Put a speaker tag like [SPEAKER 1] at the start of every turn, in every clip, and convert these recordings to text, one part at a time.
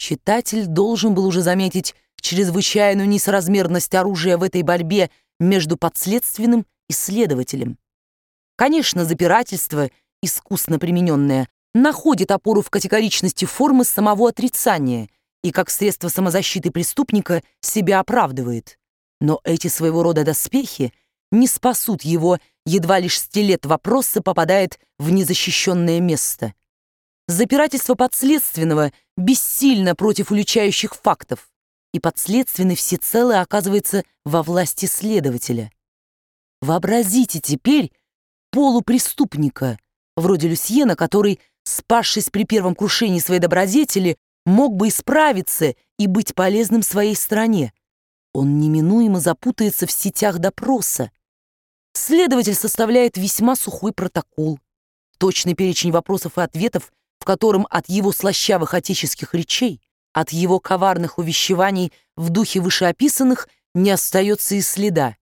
[SPEAKER 1] Читатель должен был уже заметить чрезвычайную несоразмерность оружия в этой борьбе между подследственным и следователем. Конечно, запирательство, искусно примененное, находит опору в категоричности формы самого отрицания и как средство самозащиты преступника себя оправдывает. Но эти своего рода доспехи не спасут его, едва лишь стилет вопроса попадает в незащищенное место. Запирательство подследственного бессильно против уличающих фактов, и подследственный всецело оказывается во власти следователя. Вообразите теперь полупреступника, вроде Люсьена, который, спасшись при первом крушении своей добродетели, мог бы исправиться и быть полезным своей стране. Он неминуемо запутается в сетях допроса. Следователь составляет весьма сухой протокол, точный перечень вопросов и ответов, в котором от его слащавых отеческих речей, от его коварных увещеваний в духе вышеописанных не остается и следа.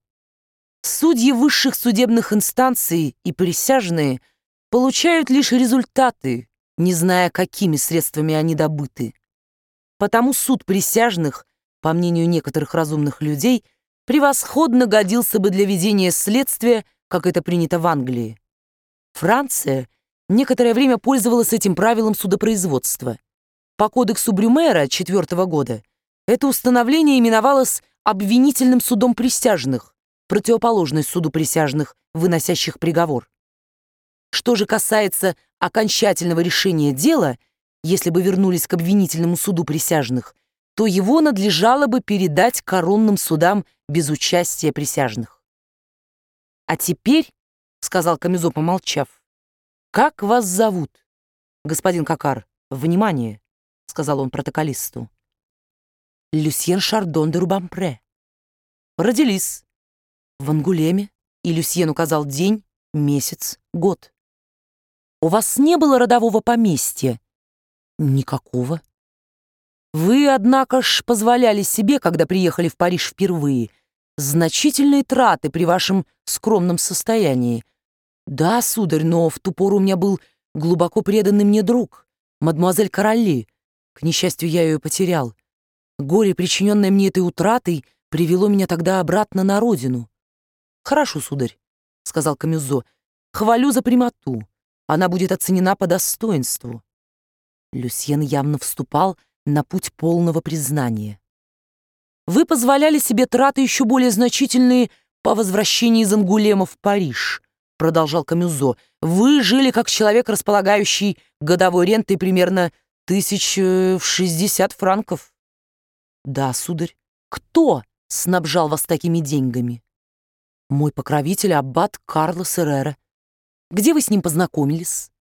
[SPEAKER 1] Судьи высших судебных инстанций и присяжные получают лишь результаты, не зная, какими средствами они добыты. Потому суд присяжных, по мнению некоторых разумных людей, превосходно годился бы для ведения следствия, как это принято в Англии. Франция некоторое время пользовалась этим правилом судопроизводства. По кодексу Брюмера 4 года это установление именовалось обвинительным судом присяжных, противоположность суду присяжных, выносящих приговор. Что же касается окончательного решения дела, если бы вернулись к обвинительному суду присяжных, то его надлежало бы передать коронным судам без участия присяжных. «А теперь, — сказал Камюзо, помолчав, — как вас зовут, господин Кокар? Внимание, — сказал он протоколисту. Люсьен Шардон де Рубампре. Родились в Ангулеме, и Люсьен указал день, месяц, год. У вас не было родового поместья? Никакого. Вы, однако ж, позволяли себе, когда приехали в Париж впервые, значительные траты при вашем скромном состоянии. Да, сударь, но в ту пору у меня был глубоко преданный мне друг, мадемуазель Коралли. К несчастью, я ее потерял. Горе, причиненное мне этой утратой, привело меня тогда обратно на родину. «Хорошо, сударь», — сказал Камюзо, — «хвалю за прямоту. Она будет оценена по достоинству». Люсьен явно вступал на путь полного признания. «Вы позволяли себе траты еще более значительные по возвращении из Ангулема в Париж», — продолжал Камюзо. «Вы жили как человек, располагающий годовой рентой примерно 1060 франков». «Да, сударь. Кто снабжал вас такими деньгами?» «Мой покровитель, аббат Карлос Эррера». «Где вы с ним познакомились?»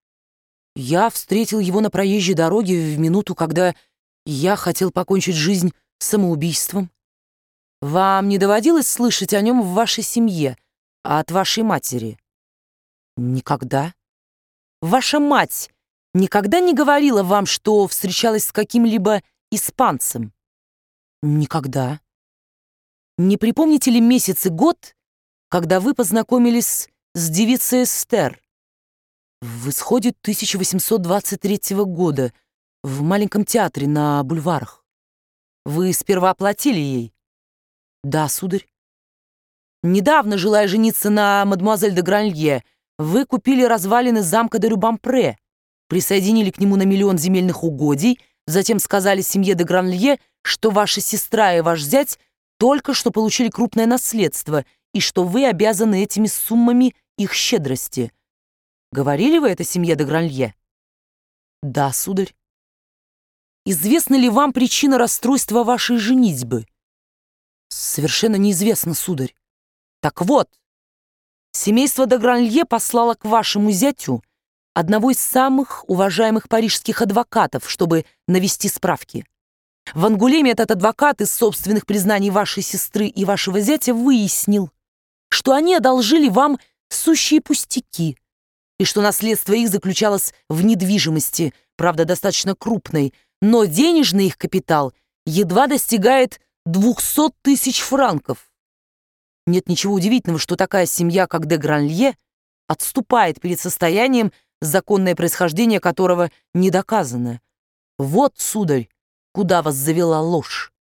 [SPEAKER 1] «Я встретил его на проезжей дороге в минуту, когда я хотел покончить жизнь самоубийством». «Вам не доводилось слышать о нем в вашей семье, а от вашей матери?» «Никогда». «Ваша мать никогда не говорила вам, что встречалась с каким-либо испанцем?» «Никогда». «Не припомните ли месяц и год, когда вы познакомились с девицей Эстер?» «В исходе 1823 года, в маленьком театре на бульварах». «Вы сперва платили ей?» «Да, сударь». «Недавно, желая жениться на мадемуазель де Гранлье, вы купили развалины замка де Рубампре, присоединили к нему на 1 000 000 земельных угодий, затем сказали семье де Гранлье, что ваша сестра и ваш зять только что получили крупное наследство и что вы обязаны этими суммами их щедрости. Говорили вы это семье де Гранлье?» «Да, сударь». «Известна ли вам причина расстройства вашей женитьбы?» «Совершенно неизвестно, сударь». «Так вот, семейство де Гранлье послало к вашему зятю одного из самых уважаемых парижских адвокатов, чтобы навести справки. В Ангулеме этот адвокат из собственных признаний вашей сестры и вашего зятя выяснил, что они одолжили вам сущие пустяки, и что наследство их заключалось в недвижимости, правда, достаточно крупной, но денежный их капитал едва достигает 200 000 франков. Нет ничего удивительного, что такая семья, как де Гранлье, отступает перед состоянием, законное происхождение которого не доказано. Вот, сударь, куда вас завела ложь.